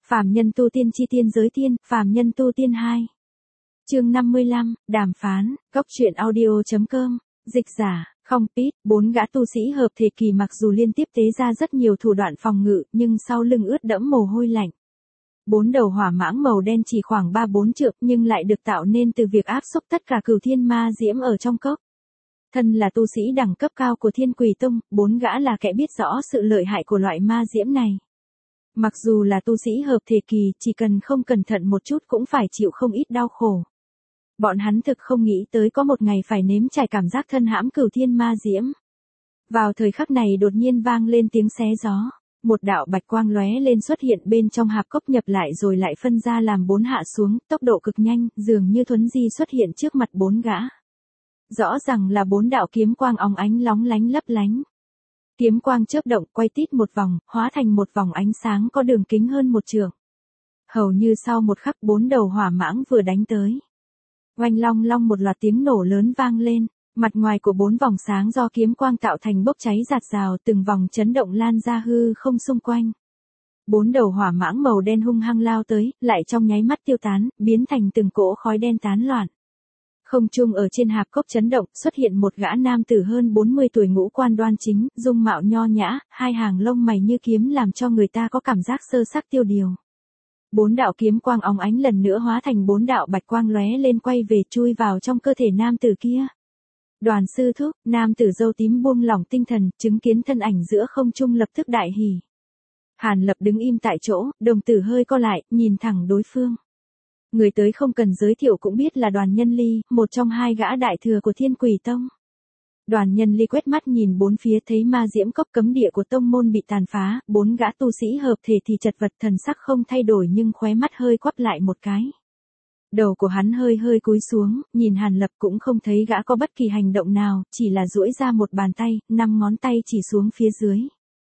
Phàm nhân tu tiên chi tiên giới tiên, phàm nhân tu tiên 2. Chương 55, đàm phán, góc truyện audio.com, dịch giả, không pít, 4 gã tu sĩ hợp thể kỳ mặc dù liên tiếp tế ra rất nhiều thủ đoạn phòng ngự, nhưng sau lưng ướt đẫm mồ hôi lạnh. 4 đầu hỏa mãng màu đen chỉ khoảng 3-4 trượng nhưng lại được tạo nên từ việc áp xúc tất cả cửu thiên ma diễm ở trong cốc. Thân là tu sĩ đẳng cấp cao của Thiên Quỷ Tông, 4 gã là kẻ biết rõ sự lợi hại của loại ma diễm này. Mặc dù là tu sĩ hợp thể kỳ, chỉ cần không cẩn thận một chút cũng phải chịu không ít đau khổ. Bọn hắn thực không nghĩ tới có một ngày phải nếm trải cảm giác thân hãm cửu thiên ma diễm. Vào thời khắc này đột nhiên vang lên tiếng xé gió. Một đạo bạch quang lóe lên xuất hiện bên trong hạp cốc nhập lại rồi lại phân ra làm 4 hạ xuống, tốc độ cực nhanh, dường như thuấn di xuất hiện trước mặt 4 gã. Rõ ràng là 4 đạo kiếm quang óng ánh lóng lánh lấp lánh. Kiếm quang chớp động quay tít một vòng, hóa thành một vòng ánh sáng có đường kính hơn 1 trượng. Hầu như sau một khắc 4 đầu hỏa mãng vừa đánh tới. Oanh long long một loạt tiếng nổ lớn vang lên, mặt ngoài của 4 vòng sáng do kiếm quang tạo thành bốc cháy rạt rào, từng vòng chấn động lan ra hư không xung quanh. 4 đầu hỏa mãng màu đen hung hăng lao tới, lại trong nháy mắt tiêu tán, biến thành từng cỗ khói đen tán loạn. Không trung ở trên hạp cốc chấn động, xuất hiện một gã nam tử hơn 40 tuổi ngũ quan đoan chính, dung mạo nho nhã, 2 hàng lông mày như kiếm làm cho người ta có cảm giác sơ sắc tiêu điều. 4 đạo kiếm quang óng ánh lần nữa hóa thành 4 đạo bạch quang lóe lên quay về chui vào trong cơ thể nam tử kia. Đoàn sư thúc, nam tử râu tím buông lỏng tinh thần, chứng kiến thân ảnh giữa không trung lập tức đại hỉ. Hàn Lập đứng im tại chỗ, đồng tử hơi co lại, nhìn thẳng đối phương. Người tới không cần giới thiệu cũng biết là Đoàn Nhân Ly, một trong 2 gã đại thừa của Thiên Quỷ Tông. Đoàn Nhân Ly quét mắt nhìn 4 phía thấy ma diễm cốc cấm địa của tông môn bị tàn phá, 4 gã tu sĩ hợp thể thì chật vật, thần sắc không thay đổi nhưng khóe mắt hơi quắp lại một cái. Đầu của hắn hơi hơi cúi xuống, nhìn Hàn Lập cũng không thấy gã có bất kỳ hành động nào, chỉ là duỗi ra một bàn tay, 5 ngón tay chỉ xuống phía dưới.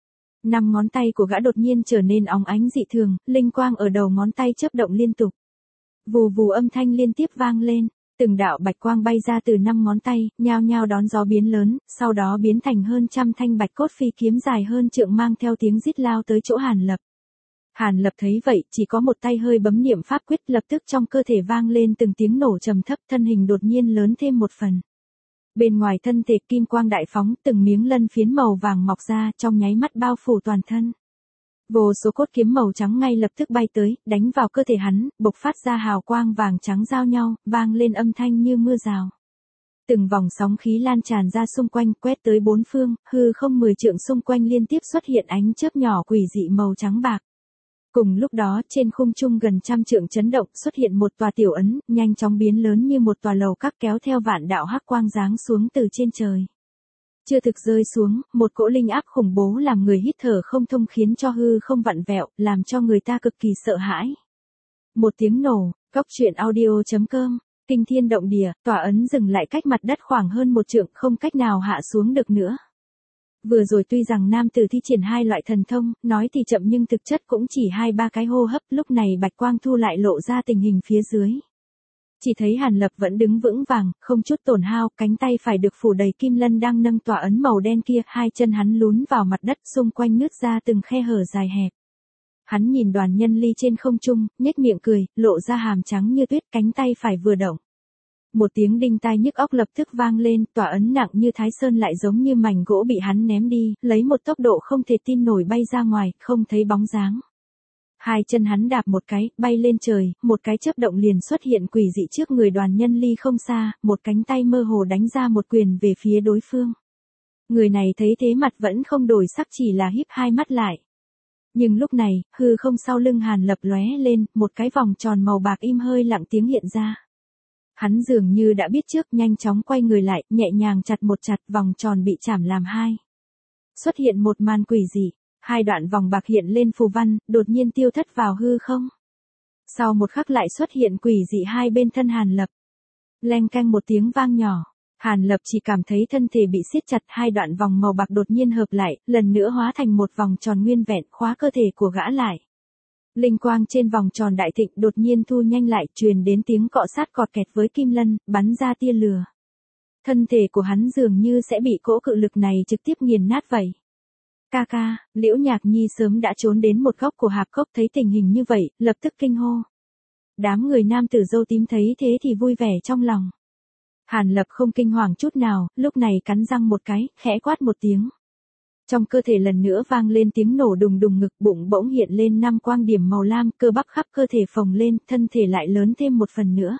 5 ngón tay của gã đột nhiên trở nên óng ánh dị thường, linh quang ở đầu ngón tay chớp động liên tục. Vù vù âm thanh liên tiếp vang lên, từng đạo bạch quang bay ra từ 5 ngón tay, nhao nhao đón gió biến lớn, sau đó biến thành hơn trăm thanh bạch cốt phi kiếm dài hơn trượng mang theo tiếng rít lao tới chỗ Hàn Lập. Hàn Lập thấy vậy, chỉ có một tay hơi bấm niệm pháp quyết, lập tức trong cơ thể vang lên từng tiếng nổ trầm thấp, thân hình đột nhiên lớn thêm một phần. Bên ngoài thân thể kim quang đại phóng, từng miếng lân phiến màu vàng mọc ra, trong nháy mắt bao phủ toàn thân. Vô số cốt kiếm màu trắng ngay lập tức bay tới, đánh vào cơ thể hắn, bộc phát ra hào quang vàng trắng giao nhau, vang lên âm thanh như mưa rào. Từng vòng sóng khí lan tràn ra xung quanh, quét tới 4 phương, hư không 10 trượng xung quanh liên tiếp xuất hiện ánh chớp nhỏ quỷ dị màu trắng bạc. Cùng lúc đó, trên khung trung gần trăm trượng chấn động, xuất hiện một tòa tiểu ấn, nhanh chóng biến lớn như một tòa lầu các kéo theo vạn đạo hắc quang giáng xuống từ trên trời. Chưa thực rơi xuống, một cỗ linh áp khủng bố làm người hít thở không thông khiến cho hư không vặn vẹo, làm cho người ta cực kỳ sợ hãi. Một tiếng nổ, góc truyện audio.com, kinh thiên động địa, tòa ấn dừng lại cách mặt đất khoảng hơn 1 trượng, không cách nào hạ xuống được nữa. Vừa rồi tuy rằng nam tử thi triển 2 loại thần thông, nói thì chậm nhưng thực chất cũng chỉ 2-3 cái hô hấp, lúc này bạch quang thu lại lộ ra tình hình phía dưới. Chỉ thấy Hàn Lập vẫn đứng vững vàng, không chút tổn hao, cánh tay phải được phủ đầy kim lân đang nâng tòa ấn màu đen kia, 2 chân hắn lún vào mặt đất, xung quanh nứt ra từng khe hở dài hẹp. Hắn nhìn Đoàn Nhân Ly trên không trung, nhếch miệng cười, lộ ra hàm trắng như tuyết, cánh tay phải vừa động. Một tiếng đinh tai nhức óc lập tức vang lên, tòa ấn nặng như Thái Sơn lại giống như mảnh gỗ bị hắn ném đi, lấy một tốc độ không thể tin nổi bay ra ngoài, không thấy bóng dáng. 2 chân hắn đạp một cái, bay lên trời, một cái chớp động liền xuất hiện quỷ dị trước người Đoàn Nhân Ly không xa, một cánh tay mơ hồ đánh ra một quyền về phía đối phương. Người này thấy thế mặt vẫn không đổi sắc, chỉ là híp 2 mắt lại. Nhưng lúc này, hư không sau lưng Hàn Lập lóe lên, một cái vòng tròn màu bạc im hơi lặng tiếng hiện ra. Hắn dường như đã biết trước, nhanh chóng quay người lại, nhẹ nhàng chặt một chặt, vòng tròn bị chảm làm 2. Xuất hiện một màn quỷ dị. 2 đoạn vòng bạc hiện lên phù văn, đột nhiên tiêu thất vào hư không. Sau một khắc lại xuất hiện quỷ dị 2 bên thân Hàn Lập. Leng canh một tiếng vang nhỏ. Hàn Lập chỉ cảm thấy thân thể bị siết chặt, 2 đoạn vòng màu bạc đột nhiên hợp lại, lần nữa hóa thành một vòng tròn nguyên vẹn, khóa cơ thể của gã lại. Linh quang trên vòng tròn đại thịnh đột nhiên thu nhanh lại, truyền đến tiếng cọ sát cọt kẹt với kim lân, bắn ra tia lửa. Thân thể của hắn dường như sẽ bị cỗ cự lực này trực tiếp nghiền nát vậy. Ca ca, Liễu Nhạc Nhi sớm đã trốn đến một góc của hạp cốc thấy tình hình như vậy, lập tức kinh hô. Đám người nam tử dâu tím thấy thế thì vui vẻ trong lòng. Hàn Lập không kinh hoàng chút nào, lúc này cắn răng một cái, khẽ quát một tiếng. Trong cơ thể lần nữa vang lên tiếng nổ đùng đùng, ngực bụng bỗng hiện lên 5 quang điểm màu lam, cơ bắp khắp cơ thể phồng lên, thân thể lại lớn thêm một phần nữa.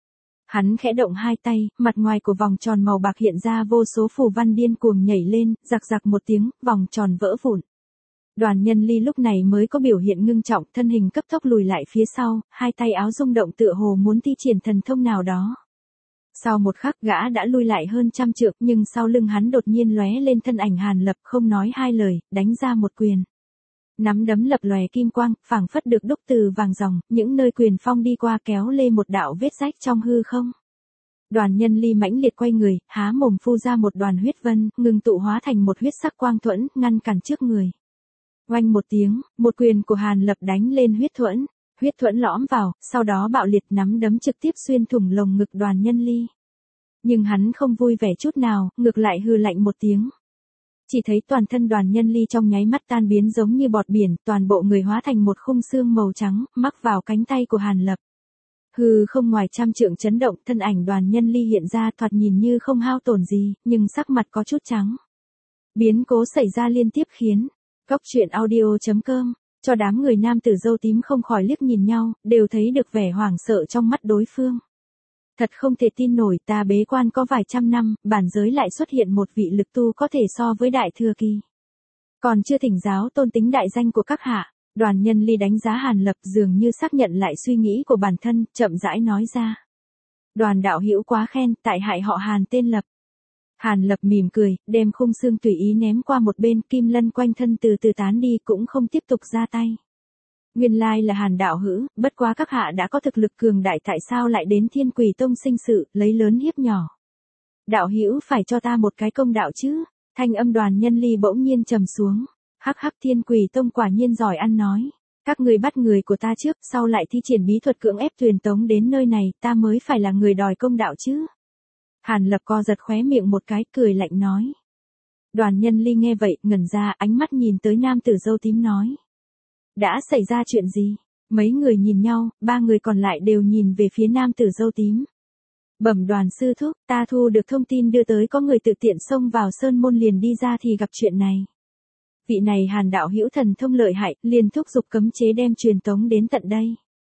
Hắn khẽ động hai tay, mặt ngoài của vòng tròn màu bạc hiện ra vô số phù văn điên cuồng nhảy lên, rạc rạc một tiếng, vòng tròn vỡ vụn. Đoàn Nhân Ly lúc này mới có biểu hiện ngưng trọng, thân hình cấp tốc lùi lại phía sau, hai tay áo rung động tựa hồ muốn thi triển thần thông nào đó. Sau một khắc gã đã lui lại hơn 100 trượng, nhưng sau lưng hắn đột nhiên lóe lên thân ảnh Hàn Lập, không nói hai lời, đánh ra một quyền. Nắm đấm lập lòe kim quang, phảng phất được đúc từ vàng ròng, những nơi quyền phong đi qua kéo lê một đạo vết rách trong hư không. Đoàn Nhân Ly mãnh liệt quay người, há mồm phu ra một đoàn huyết vân, ngừng tụ hóa thành một huyết sắc quang thuẫn, ngăn cản trước người. Oanh một tiếng, một quyền của Hàn Lập đánh lên huyết thuẫn lõm vào, sau đó bạo liệt, nắm đấm trực tiếp xuyên thủng lồng ngực Đoàn Nhân Ly. Nhưng hắn không vui vẻ chút nào, ngược lại hừ lạnh một tiếng. Chỉ thấy toàn thân Đoàn Nhân Ly trong nháy mắt tan biến giống như bọt biển, toàn bộ người hóa thành một khung xương màu trắng, mắc vào cánh tay của Hàn Lập. Hư không ngoài 100 trượng chấn động, thân ảnh Đoàn Nhân Ly hiện ra thoạt nhìn như không hao tổn gì, nhưng sắc mặt có chút trắng. Biến cố xảy ra liên tiếp khiến Goctruyện.audio.com cho đám người nam tử dâu tím không khỏi liếc nhìn nhau, đều thấy được vẻ hoảng sợ trong mắt đối phương. Thật không thể tin nổi, ta bế quan có vài trăm năm, bản giới lại xuất hiện một vị lực tu có thể so với đại thừa kỳ. Còn chưa thỉnh giáo tôn tính đại danh của các hạ. Đoàn Nhân Ly đánh giá Hàn Lập, dường như xác nhận lại suy nghĩ của bản thân, chậm rãi nói ra. Đoàn đạo hữu quá khen, tại hại họ Hàn tên Lập. Hàn Lập mỉm cười, đem khung xương tùy ý ném qua một bên, kim lân quanh thân từ từ tán đi, cũng không tiếp tục ra tay. Nguyên lai là Hàn đạo hữu, bất quá các hạ đã có thực lực cường đại, tại sao lại đến Thiên Quỷ Tông sinh sự, lấy lớn hiếp nhỏ. Đạo hữu phải cho ta một cái công đạo chứ. Thanh âm Đoàn Nhân Ly bỗng nhiên trầm xuống. Hắc hắc, Thiên Quỷ Tông quả nhiên giỏi ăn nói. Các người bắt người của ta trước, sau lại thi triển bí thuật cưỡng ép truyền tống đến nơi này, ta mới phải là người đòi công đạo chứ. Hàn Lập co giật khóe miệng một cái, cười lạnh nói. Đoàn Nhân Ly nghe vậy, ngẩn ra, ánh mắt nhìn tới nam tử dâu tím nói. Đã xảy ra chuyện gì? Mấy người nhìn nhau, ba người còn lại đều nhìn về phía nam tử dâu tím. Bẩm Đoàn sư thúc, ta thu được thông tin đưa tới có người tự tiện xông vào sơn môn liền đi ra thì gặp chuyện này. Vị này Hàn đạo hữu thần thông lợi hại, liền thúc giục cấm chế đem truyền tống đến tận đây.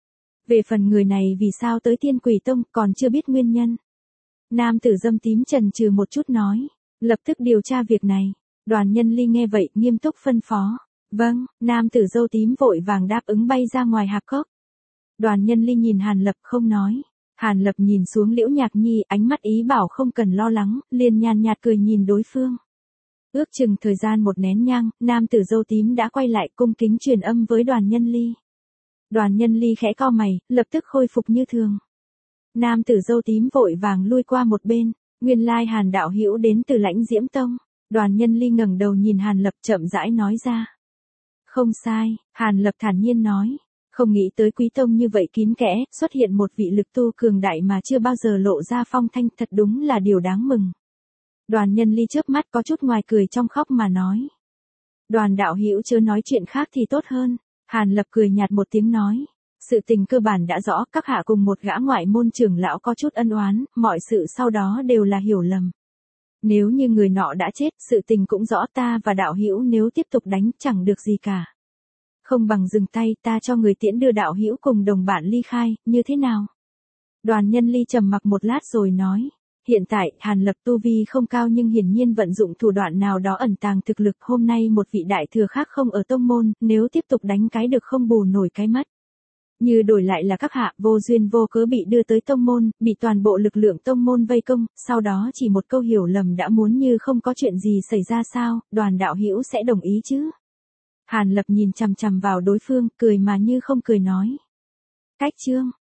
Về phần người này vì sao tới Thiên Quỷ Tông còn chưa biết nguyên nhân. Nam tử dâm tím chần chừ một chút nói, lập tức điều tra việc này. Đoàn Nhân Ly nghe vậy nghiêm túc phân phó. Vâng, nam tử dâu tím vội vàng đáp ứng bay ra ngoài hạp cốc. Đoàn Nhân Ly nhìn Hàn Lập không nói. Hàn Lập nhìn xuống Liễu Nhạc Nhi, ánh mắt ý bảo không cần lo lắng, liền nhàn nhạt cười nhìn đối phương. Ước chừng thời gian một nén nhang, nam tử dâu tím đã quay lại cung kính truyền âm với Đoàn Nhân Ly. Đoàn Nhân Ly khẽ cau mày, lập tức khôi phục như thường. Nam tử dâu tím vội vàng lui qua một bên, nguyên lai Hàn đạo hữu đến từ Lãnh Diễm Tông. Đoàn Nhân Ly ngẩng đầu nhìn Hàn Lập chậm rãi nói ra. Không sai, Hàn Lập thản nhiên nói. Không nghĩ tới Quý Tông như vậy kín kẽ, xuất hiện một vị lực tu cường đại mà chưa bao giờ lộ ra phong thanh, thật đúng là điều đáng mừng. Đoàn Nhân Ly chớp mắt có chút ngoài cười trong khóc mà nói. Đoàn đạo hữu chớ nói chuyện khác thì tốt hơn. Hàn Lập cười nhạt một tiếng nói. Sự tình cơ bản đã rõ, các hạ cùng một gã ngoại môn trưởng lão có chút ân oán, mọi sự sau đó đều là hiểu lầm. Nếu như người nọ đã chết, sự tình cũng rõ, ta và đạo hữu nếu tiếp tục đánh chẳng được gì cả. Không bằng dừng tay, ta cho người tiễn đưa đạo hữu cùng đồng bạn ly khai, như thế nào? Đoàn Nhân Ly trầm mặc một lát rồi nói. Hiện tại, Hàn Lập tu vi không cao nhưng hiển nhiên vận dụng thủ đoạn nào đó ẩn tàng thực lực, hôm nay một vị đại thừa khác không ở tông môn, nếu tiếp tục đánh cái được không bù nổi cái mất. Như đổi lại là các hạ, vô duyên vô cớ bị đưa tới tông môn, bị toàn bộ lực lượng tông môn vây công, sau đó chỉ một câu hiểu lầm đã muốn như không có chuyện gì xảy ra sao, Đoàn đạo hữu sẽ đồng ý chứ? Hàn Lập nhìn chằm chằm vào đối phương, cười mà như không cười nói. Cách chương